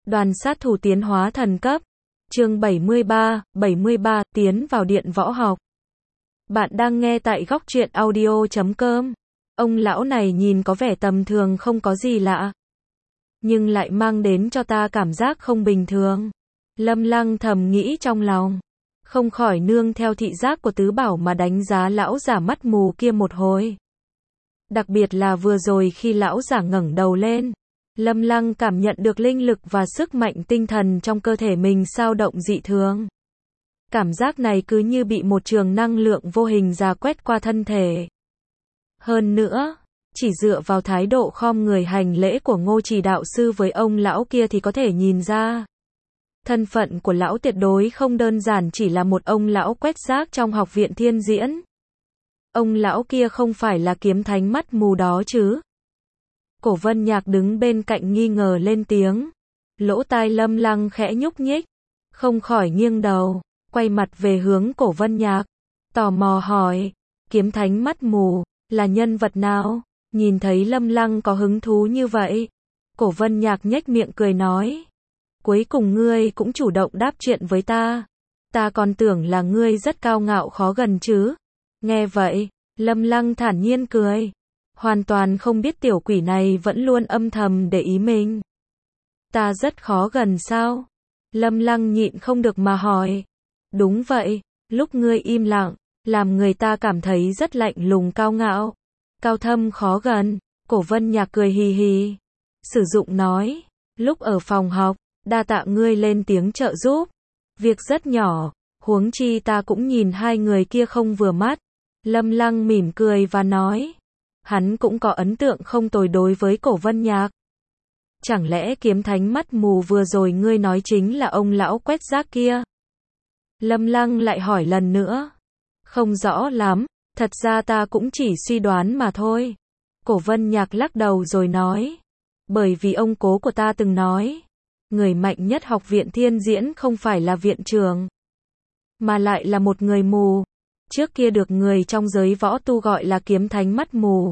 Đoàn sát thủ tiến hóa thần cấp. Chương 73, tiến vào điện võ học. Bạn đang nghe tại góc truyện audio.com. Ông lão này nhìn có vẻ tầm thường không có gì lạ, nhưng lại mang đến cho ta cảm giác không bình thường. Lâm Lăng thầm nghĩ trong lòng, không khỏi nương theo thị giác của tứ bảo mà đánh giá lão giả mắt mù kia một hồi. Đặc biệt là vừa rồi khi lão giả ngẩng đầu lên, Lâm Lăng cảm nhận được linh lực và sức mạnh tinh thần trong cơ thể mình xao động dị thường. Cảm giác này cứ như bị một trường năng lượng vô hình rà quét qua thân thể. Hơn nữa, chỉ dựa vào thái độ khom người hành lễ của Ngô Trì đạo sư với ông lão kia thì có thể nhìn ra, thân phận của lão tuyệt đối không đơn giản chỉ là một ông lão quét rác trong học viện Thiên Diễn. Ông lão kia không phải là kiếm thánh mắt mù đó chứ? Cổ Vân Nhạc đứng bên cạnh nghi ngờ lên tiếng. Lỗ tai Lâm Lăng khẽ nhúc nhích, không khỏi nghiêng đầu, quay mặt về hướng Cổ Vân Nhạc, tò mò hỏi, kiếm thánh mắt mù, là nhân vật nào? Nhìn thấy Lâm Lăng có hứng thú như vậy, Cổ Vân Nhạc nhếch miệng cười nói, cuối cùng ngươi cũng chủ động đáp chuyện với ta. Ta còn tưởng là ngươi rất cao ngạo khó gần chứ. Nghe vậy, Lâm Lăng thản nhiên cười, hoàn toàn không biết tiểu quỷ này vẫn luôn âm thầm để ý mình. Ta rất khó gần sao? Lâm Lăng nhịn không được mà hỏi. Đúng vậy, lúc ngươi im lặng, làm người ta cảm thấy rất lạnh lùng cao ngạo, cao thâm khó gần. Cổ Vân Nhạc cười hì hì, sử dụng nói, lúc ở phòng học, đa tạ ngươi lên tiếng trợ giúp. Việc rất nhỏ, huống chi ta cũng nhìn hai người kia không vừa mắt. Lâm Lăng mỉm cười và nói, hắn cũng có ấn tượng không tồi đối với Cổ Vân Nhạc. Chẳng lẽ kiếm thánh mắt mù vừa rồi ngươi nói chính là ông lão quét rác kia? Lâm Lăng lại hỏi lần nữa. Không rõ lắm, thật ra ta cũng chỉ suy đoán mà thôi. Cổ Vân Nhạc lắc đầu rồi nói, bởi vì ông cố của ta từng nói, người mạnh nhất học viện Thiên Diễn không phải là viện trưởng, mà lại là một người mù. Trước kia được người trong giới võ tu gọi là kiếm thánh mắt mù.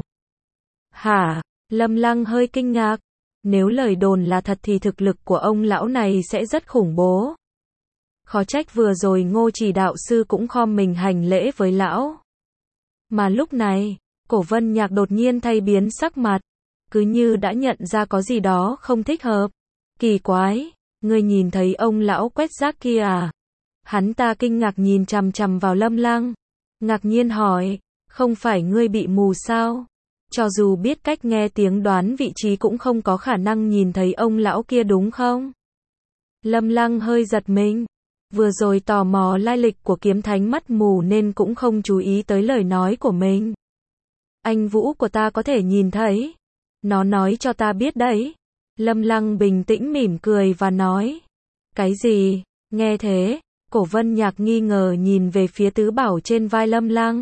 Hả? Lâm Lăng hơi kinh ngạc. Nếu lời đồn là thật thì thực lực của ông lão này sẽ rất khủng bố. Khó trách vừa rồi Ngô Trì đạo sư cũng khom mình hành lễ với lão. Mà lúc này, Cổ Vân Nhạc đột nhiên thay biến sắc mặt, cứ như đã nhận ra có gì đó không thích hợp. Kỳ quái, ngươi nhìn thấy ông lão quét rác kia à? Hắn ta kinh ngạc nhìn chằm chằm vào Lâm Lăng, ngạc nhiên hỏi, không phải ngươi bị mù sao? Cho dù biết cách nghe tiếng đoán vị trí cũng không có khả năng nhìn thấy ông lão kia đúng không? Lâm Lăng hơi giật mình, vừa rồi tò mò lai lịch của kiếm thánh mắt mù nên cũng không chú ý tới lời nói của mình. Anh Vũ của ta có thể nhìn thấy, nó nói cho ta biết đấy. Lâm Lăng bình tĩnh mỉm cười và nói, cái gì? Nghe thế, Cổ Vân Nhạc nghi ngờ nhìn về phía tứ bảo trên vai Lâm Lăng.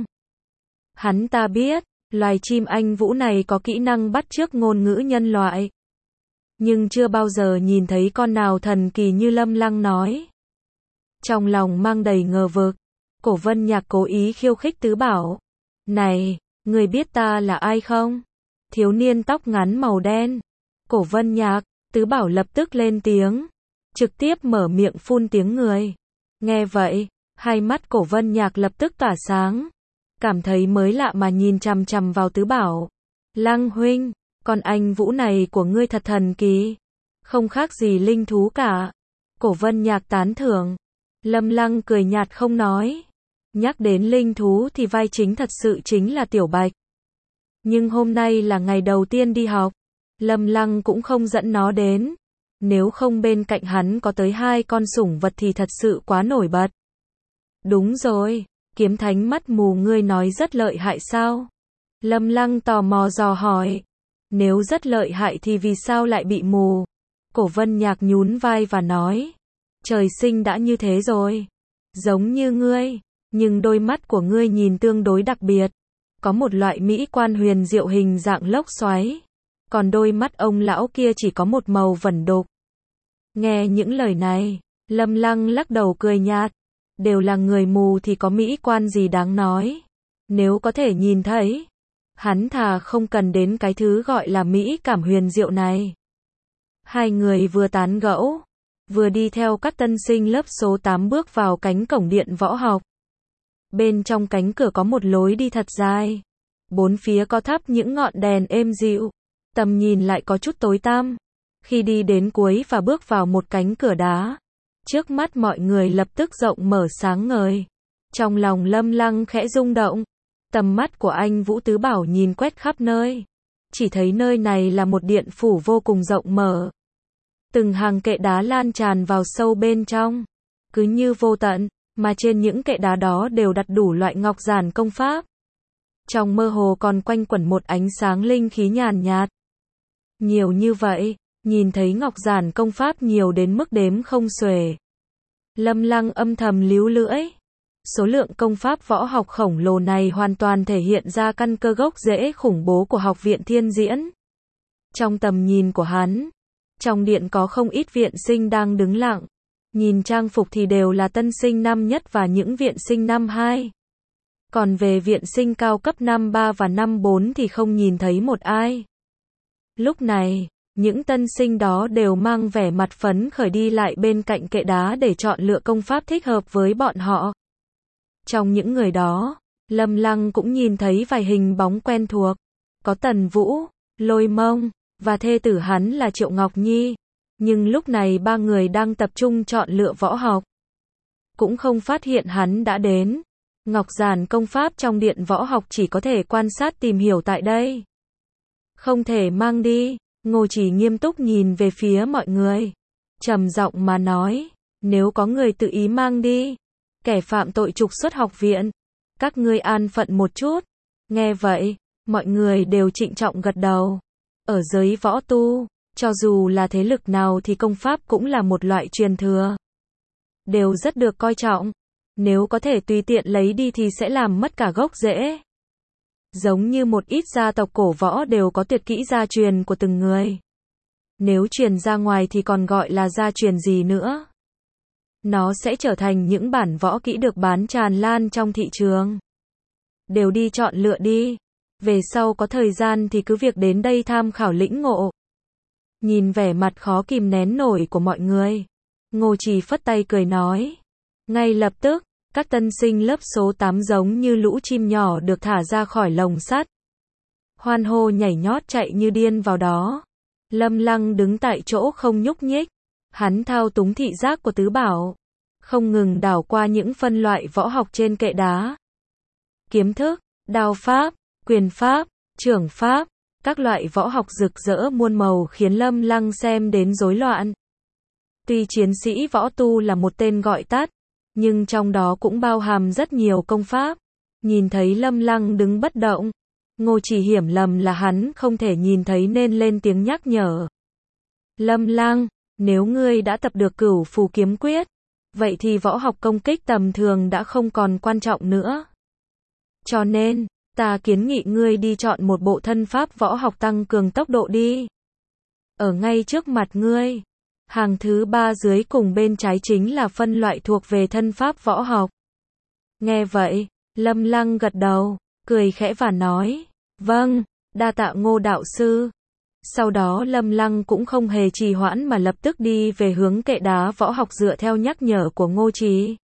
Hắn ta biết, loài chim anh Vũ này có kỹ năng bắt chước ngôn ngữ nhân loại, nhưng chưa bao giờ nhìn thấy con nào thần kỳ như Lâm Lăng nói. Trong lòng mang đầy ngờ vực, Cổ Vân Nhạc cố ý khiêu khích tứ bảo. Này, người biết ta là ai không? Thiếu niên tóc ngắn màu đen. Cổ Vân Nhạc, tứ bảo lập tức lên tiếng, trực tiếp mở miệng phun tiếng người. Nghe vậy, hai mắt Cổ Vân Nhạc lập tức tỏa sáng, cảm thấy mới lạ mà nhìn chằm chằm vào tứ bảo. Lăng huynh, con anh Vũ này của ngươi thật thần kỳ, không khác gì linh thú cả. Cổ Vân Nhạc tán thưởng. Lâm Lăng cười nhạt không nói. Nhắc đến linh thú thì vai chính thật sự chính là Tiểu Bạch. Nhưng hôm nay là ngày đầu tiên đi học, Lâm Lăng cũng không dẫn nó đến. Nếu không bên cạnh hắn có tới 2 con sủng vật thì thật sự quá nổi bật. Đúng rồi, kiếm thánh mắt mù ngươi nói rất lợi hại sao? Lâm Lăng tò mò dò hỏi. Nếu rất lợi hại thì vì sao lại bị mù? Cổ Vân Nhạc nhún vai và nói, trời sinh đã như thế rồi. Giống như ngươi, nhưng đôi mắt của ngươi nhìn tương đối đặc biệt. Có một loại mỹ quan huyền diệu hình dạng lốc xoáy. Còn đôi mắt ông lão kia chỉ có một màu vẩn đục. Nghe những lời này, Lâm Lăng lắc đầu cười nhạt. Đều là người mù thì có mỹ quan gì đáng nói. Nếu có thể nhìn thấy, hắn thà không cần đến cái thứ gọi là mỹ cảm huyền diệu này. Hai người vừa tán gẫu, vừa đi theo các tân sinh lớp số 8 bước vào cánh cổng điện võ học. Bên trong cánh cửa có một lối đi thật dài. Bốn phía có thắp những ngọn đèn êm dịu. Tầm nhìn lại có chút tối tăm. Khi đi đến cuối và bước vào một cánh cửa đá, trước mắt mọi người lập tức rộng mở sáng ngời. Trong lòng Lâm Lăng khẽ rung động. Tầm mắt của anh Vũ Tứ Bảo nhìn quét khắp nơi. Chỉ thấy nơi này là một điện phủ vô cùng rộng mở. Từng hàng kệ đá lan tràn vào sâu bên trong. Cứ như vô tận, mà trên những kệ đá đó đều đặt đủ loại ngọc giản công pháp. Trong mơ hồ còn quanh quẩn một ánh sáng linh khí nhàn nhạt. Nhiều như vậy, nhìn thấy ngọc giản công pháp nhiều đến mức đếm không xuể. Lâm Lăng âm thầm líu lưỡi. Số lượng công pháp võ học khổng lồ này hoàn toàn thể hiện ra căn cơ gốc rễ khủng bố của Học viện Thiên Diễn. Trong tầm nhìn của hắn, trong điện có không ít viện sinh đang đứng lặng. Nhìn trang phục thì đều là tân sinh năm nhất và những viện sinh năm 2. Còn về viện sinh cao cấp năm 3 và năm 4 thì không nhìn thấy một ai. Lúc này, những tân sinh đó đều mang vẻ mặt phấn khởi đi lại bên cạnh kệ đá để chọn lựa công pháp thích hợp với bọn họ. Trong những người đó, Lâm Lăng cũng nhìn thấy vài hình bóng quen thuộc. Có Tần Vũ, Lôi Mông, và thê tử hắn là Triệu Ngọc Nhi. Nhưng lúc này ba người đang tập trung chọn lựa võ học. Cũng không phát hiện hắn đã đến. Ngọc giản công pháp trong điện võ học chỉ có thể quan sát tìm hiểu tại đây. Không thể mang đi. Ngô Chỉ nghiêm túc nhìn về phía mọi người. Trầm giọng mà nói, nếu có người tự ý mang đi, kẻ phạm tội trục xuất học viện, các ngươi an phận một chút. Nghe vậy, mọi người đều trịnh trọng gật đầu. Ở giới võ tu, cho dù là thế lực nào thì công pháp cũng là một loại truyền thừa. Đều rất được coi trọng. Nếu có thể tùy tiện lấy đi thì sẽ làm mất cả gốc rễ. Giống như một ít gia tộc cổ võ đều có tuyệt kỹ gia truyền của từng người. Nếu truyền ra ngoài thì còn gọi là gia truyền gì nữa. Nó sẽ trở thành những bản võ kỹ được bán tràn lan trong thị trường. Đều đi chọn lựa đi. Về sau có thời gian thì cứ việc đến đây tham khảo lĩnh ngộ. Nhìn vẻ mặt khó kìm nén nổi của mọi người, Ngô Chỉ phất tay cười nói. Ngay lập tức, các tân sinh lớp số 8 giống như lũ chim nhỏ được thả ra khỏi lồng sắt. Hoan hô nhảy nhót chạy như điên vào đó. Lâm Lăng đứng tại chỗ không nhúc nhích. Hắn thao túng thị giác của Tứ Bảo, không ngừng đảo qua những phân loại võ học trên kệ đá. Kiếm thức, đao pháp, quyền pháp, trưởng pháp, các loại võ học rực rỡ muôn màu khiến Lâm Lăng xem đến rối loạn. Tuy chiến sĩ võ tu là một tên gọi tắt, nhưng trong đó cũng bao hàm rất nhiều công pháp. Nhìn thấy Lâm Lăng đứng bất động, Ngô Chỉ hiểu lầm là hắn không thể nhìn thấy nên lên tiếng nhắc nhở. Lâm Lăng, nếu ngươi đã tập được Cửu Phù Kiếm Quyết, vậy thì võ học công kích tầm thường đã không còn quan trọng nữa. Cho nên, ta kiến nghị ngươi đi chọn một bộ thân pháp võ học tăng cường tốc độ đi. Ở ngay trước mặt ngươi, hàng thứ 3 dưới cùng bên trái chính là phân loại thuộc về thân pháp võ học. Nghe vậy, Lâm Lăng gật đầu, cười khẽ và nói, vâng, đa tạ Ngô đạo sư. Sau đó Lâm Lăng cũng không hề trì hoãn mà lập tức đi về hướng kệ đá võ học dựa theo nhắc nhở của Ngô Chỉ.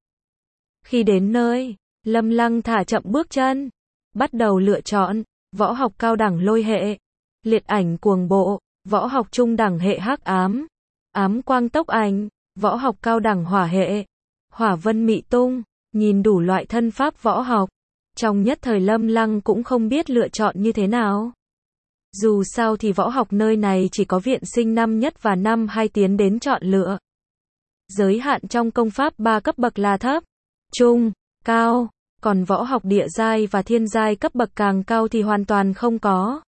Khi đến nơi, Lâm Lăng thả chậm bước chân, bắt đầu lựa chọn, võ học cao đẳng lôi hệ, liệt ảnh cuồng bộ, võ học trung đẳng hệ hắc ám, ám quang tốc ảnh, võ học cao đẳng hỏa hệ, hỏa vân mị tung, nhìn đủ loại thân pháp võ học. Trong nhất thời Lâm Lăng cũng không biết lựa chọn như thế nào. Dù sao thì võ học nơi này chỉ có viện sinh năm nhất và năm 2 tiến đến chọn lựa. Giới hạn trong công pháp 3 cấp bậc là thấp, trung, cao, còn võ học địa giai và thiên giai cấp bậc càng cao thì hoàn toàn không có.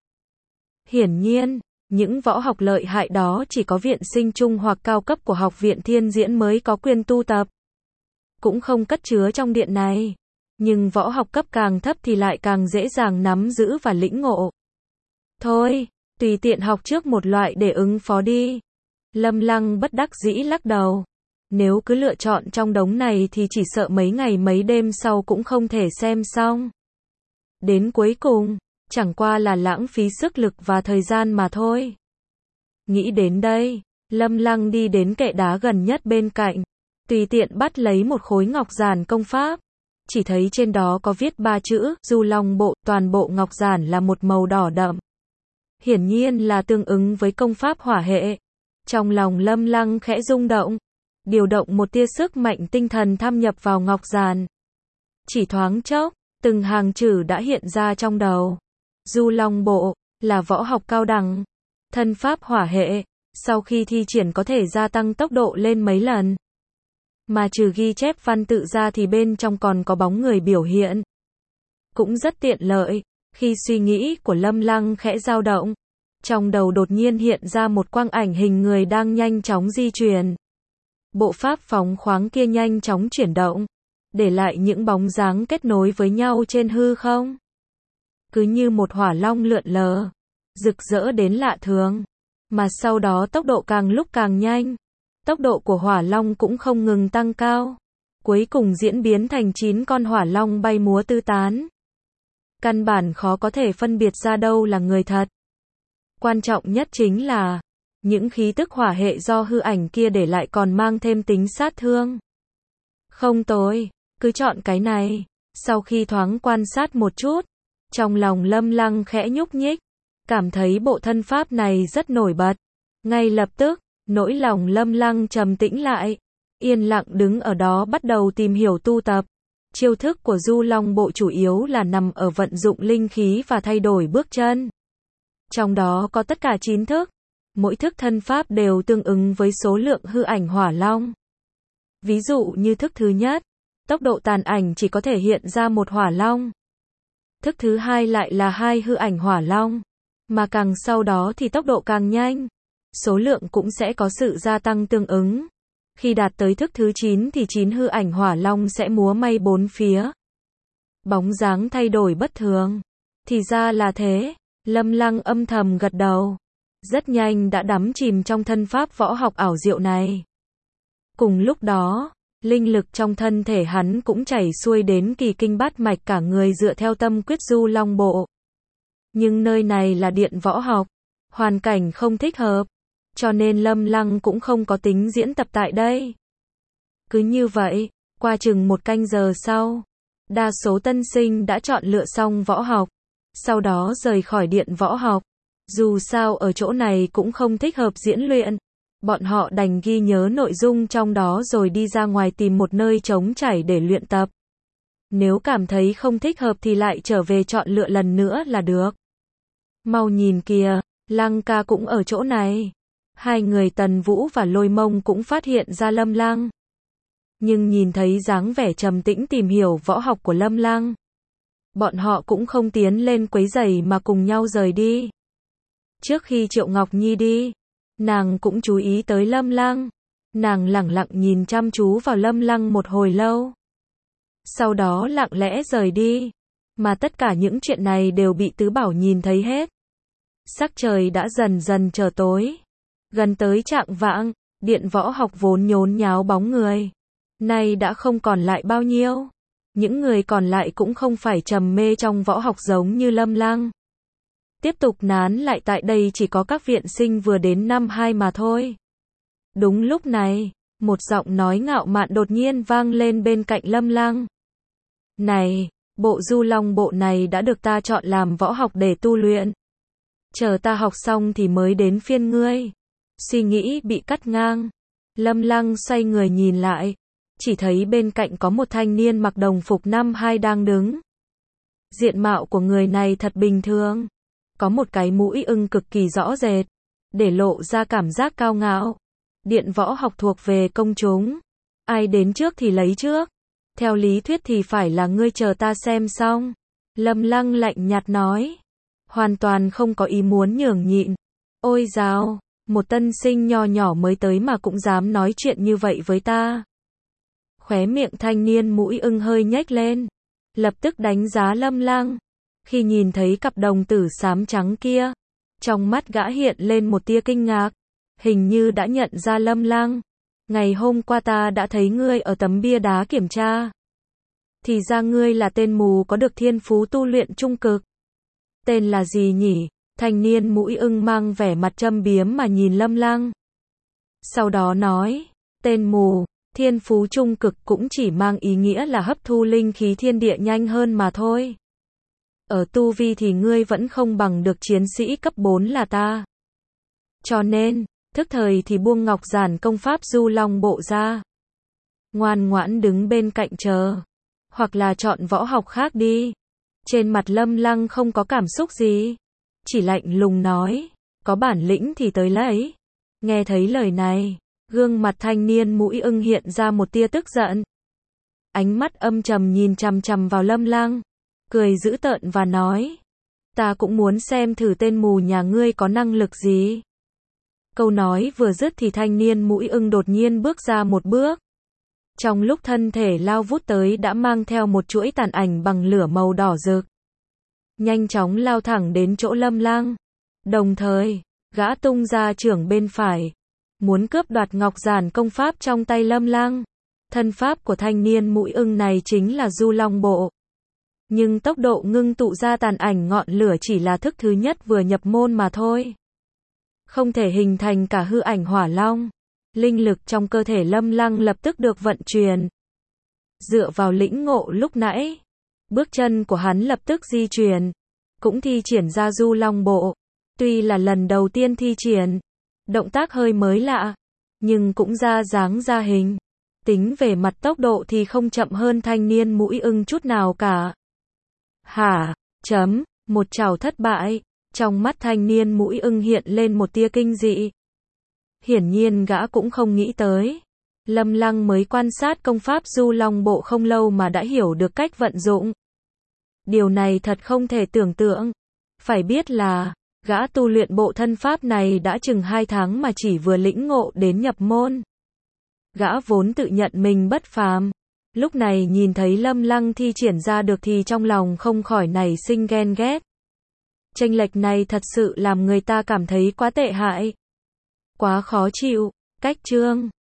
Hiển nhiên, những võ học lợi hại đó chỉ có viện sinh trung hoặc cao cấp của Học viện Thiên Diễn mới có quyền tu tập. Cũng không cất chứa trong điện này. Nhưng võ học cấp càng thấp thì lại càng dễ dàng nắm giữ và lĩnh ngộ. Thôi, tùy tiện học trước một loại để ứng phó đi. Lâm Lăng bất đắc dĩ lắc đầu. Nếu cứ lựa chọn trong đống này thì chỉ sợ mấy ngày mấy đêm sau cũng không thể xem xong. Đến cuối cùng, chẳng qua là lãng phí sức lực và thời gian mà thôi. Nghĩ đến đây, Lâm Lăng đi đến kệ đá gần nhất bên cạnh, tùy tiện bắt lấy một khối ngọc giản công pháp. Chỉ thấy trên đó có viết 3 chữ, Du Long Bộ, toàn bộ ngọc giản là một màu đỏ đậm. Hiển nhiên là tương ứng với công pháp hỏa hệ. Trong lòng Lâm Lăng khẽ rung động, điều động một tia sức mạnh tinh thần tham nhập vào ngọc giản. Chỉ thoáng chốc, từng hàng chữ đã hiện ra trong đầu. Du Long Bộ, là võ học cao đẳng, thân pháp hỏa hệ, sau khi thi triển có thể gia tăng tốc độ lên mấy lần. Mà trừ ghi chép văn tự ra thì bên trong còn có bóng người biểu hiện. Cũng rất tiện lợi, khi suy nghĩ của Lâm Lăng khẽ dao động, trong đầu đột nhiên hiện ra một quang ảnh hình người đang nhanh chóng di chuyển. Bộ pháp phóng khoáng kia nhanh chóng chuyển động, để lại những bóng dáng kết nối với nhau trên hư không. Cứ như một hỏa long lượn lờ, rực rỡ đến lạ thường, mà sau đó tốc độ càng lúc càng nhanh. Tốc độ của hỏa long cũng không ngừng tăng cao, cuối cùng diễn biến thành 9 con hỏa long bay múa tứ tán. Căn bản khó có thể phân biệt ra đâu là người thật. Quan trọng nhất chính là, những khí tức hỏa hệ do hư ảnh kia để lại còn mang thêm tính sát thương. Không tồi, cứ chọn cái này. Sau khi thoáng quan sát một chút, trong lòng Lâm Lăng khẽ nhúc nhích, cảm thấy bộ thân pháp này rất nổi bật. Ngay lập tức, nỗi lòng Lâm Lăng trầm tĩnh lại, yên lặng đứng ở đó bắt đầu tìm hiểu tu tập. Chiêu thức của Du Long Bộ chủ yếu là nằm ở vận dụng linh khí và thay đổi bước chân. Trong đó có tất cả 9 thức, mỗi thức thân pháp đều tương ứng với số lượng hư ảnh hỏa long. Ví dụ như thức thứ nhất, tốc độ tàn ảnh chỉ có thể hiện ra một hỏa long. Thức thứ hai lại là 2 hư ảnh hỏa long, mà càng sau đó thì tốc độ càng nhanh, số lượng cũng sẽ có sự gia tăng tương ứng. Khi đạt tới thức thứ 9 thì 9 hư ảnh hỏa long sẽ múa may bốn phía. Bóng dáng thay đổi bất thường. Thì ra là thế, Lâm Lăng âm thầm gật đầu. Rất nhanh đã đắm chìm trong thân pháp võ học ảo diệu này. Cùng lúc đó, linh lực trong thân thể hắn cũng chảy xuôi đến kỳ kinh bát mạch cả người dựa theo tâm quyết Du Long Bộ. Nhưng nơi này là điện võ học, hoàn cảnh không thích hợp, cho nên Lâm Lăng cũng không có tính diễn tập tại đây. Cứ như vậy, qua chừng 1 canh giờ sau, đa số tân sinh đã chọn lựa xong võ học, sau đó rời khỏi điện võ học. Dù sao ở chỗ này cũng không thích hợp diễn luyện, bọn họ đành ghi nhớ nội dung trong đó rồi đi ra ngoài tìm một nơi trống trải để luyện tập. Nếu cảm thấy không thích hợp thì lại trở về chọn lựa lần nữa là được. Mau nhìn kìa, Lăng ca cũng ở chỗ này. Hai người Tần Vũ và Lôi Mông cũng phát hiện ra Lâm Lăng. Nhưng nhìn thấy dáng vẻ trầm tĩnh tìm hiểu võ học của Lâm Lăng, bọn họ cũng không tiến lên quấy rầy mà cùng nhau rời đi. Trước khi Triệu Ngọc Nhi đi, nàng cũng chú ý tới Lâm Lăng. Nàng lẳng lặng nhìn chăm chú vào Lâm Lăng một hồi lâu. Sau đó lặng lẽ rời đi. Mà tất cả những chuyện này đều bị Tứ Bảo nhìn thấy hết. Sắc trời đã dần dần trở tối. Gần tới chạng vạng, điện võ học vốn nhốn nháo bóng người, nay đã không còn lại bao nhiêu. Những người còn lại cũng không phải trầm mê trong võ học giống như Lâm Lăng. Tiếp tục nán lại tại đây chỉ có các viện sinh vừa đến năm 2 mà thôi. Đúng lúc này, một giọng nói ngạo mạn đột nhiên vang lên bên cạnh Lâm Lăng. Này, bộ Du Long Bộ này đã được ta chọn làm võ học để tu luyện. Chờ ta học xong thì mới đến phiên ngươi. Suy nghĩ bị cắt ngang. Lâm Lăng xoay người nhìn lại. Chỉ thấy bên cạnh có một thanh niên mặc đồng phục năm 2 đang đứng. Diện mạo của người này thật bình thường. Có một cái mũi ưng cực kỳ rõ rệt, để lộ ra cảm giác cao ngạo. Điện võ học thuộc về công chúng. Ai đến trước thì lấy trước. Theo lý thuyết thì phải là ngươi chờ ta xem xong. Lâm Lăng lạnh nhạt nói. Hoàn toàn không có ý muốn nhường nhịn. Ôi dào, một tân sinh nho nhỏ mới tới mà cũng dám nói chuyện như vậy với ta. Khóe miệng thanh niên mũi ưng hơi nhếch lên. Lập tức đánh giá Lâm Lăng. Khi nhìn thấy cặp đồng tử xám trắng kia, trong mắt gã hiện lên một tia kinh ngạc. Hình như đã nhận ra Lâm Lăng. Ngày hôm qua ta đã thấy ngươi ở tấm bia đá kiểm tra. Thì ra ngươi là tên mù có được thiên phú tu luyện trung cực. Tên là gì nhỉ? Thanh niên mũi ưng mang vẻ mặt châm biếm mà nhìn Lâm Lăng. Sau đó nói, tên mù, thiên phú trung cực cũng chỉ mang ý nghĩa là hấp thu linh khí thiên địa nhanh hơn mà thôi. Ở tu vi thì ngươi vẫn không bằng được chiến sĩ cấp 4 là ta. Cho nên, thức thời thì buông ngọc giản công pháp du long bộ ra. Ngoan ngoãn đứng bên cạnh chờ. Hoặc là chọn võ học khác đi. Trên mặt Lâm Lăng không có cảm xúc gì. Chỉ lạnh lùng nói, có bản lĩnh thì tới lấy. Nghe thấy lời này, gương mặt thanh niên mũi ưng hiện ra một tia tức giận. Ánh mắt âm trầm nhìn chằm chằm vào Lâm Lăng, cười dữ tợn và nói, ta cũng muốn xem thử tên mù nhà ngươi có năng lực gì. Câu nói vừa dứt thì thanh niên mũi ưng đột nhiên bước ra một bước. Trong lúc thân thể lao vút tới đã mang theo một chuỗi tàn ảnh bằng lửa màu đỏ rực. Nhanh chóng lao thẳng đến chỗ Lâm Lăng. Đồng thời, gã tung ra chưởng bên phải, muốn cướp đoạt ngọc giản công pháp trong tay Lâm Lăng. Thân pháp của thanh niên mũi ưng này chính là du long bộ. Nhưng tốc độ ngưng tụ ra tàn ảnh ngọn lửa chỉ là thức thứ nhất vừa nhập môn mà thôi. Không thể hình thành cả hư ảnh hỏa long. Linh lực trong cơ thể Lâm Lăng lập tức được vận chuyển. Dựa vào lĩnh ngộ lúc nãy, bước chân của hắn lập tức di chuyển, cũng thi triển ra du long bộ. Tuy là lần đầu tiên thi triển, động tác hơi mới lạ, nhưng cũng ra dáng ra hình. Tính về mặt tốc độ thì không chậm hơn thanh niên mũi ưng chút nào cả. Hả? Một trảo thất bại. Trong mắt thanh niên mũi ưng hiện lên một tia kinh dị. Hiển nhiên gã cũng không nghĩ tới. Lâm Lăng mới quan sát công pháp du long bộ không lâu mà đã hiểu được cách vận dụng. Điều này thật không thể tưởng tượng. Phải biết là, gã tu luyện bộ thân pháp này đã chừng 2 tháng mà chỉ vừa lĩnh ngộ đến nhập môn. Gã vốn tự nhận mình bất phàm. Lúc này nhìn thấy Lâm Lăng thi triển ra được thì trong lòng không khỏi nảy sinh ghen ghét. Chênh lệch này thật sự làm người ta cảm thấy quá tệ hại. Quá khó chịu. Cách chương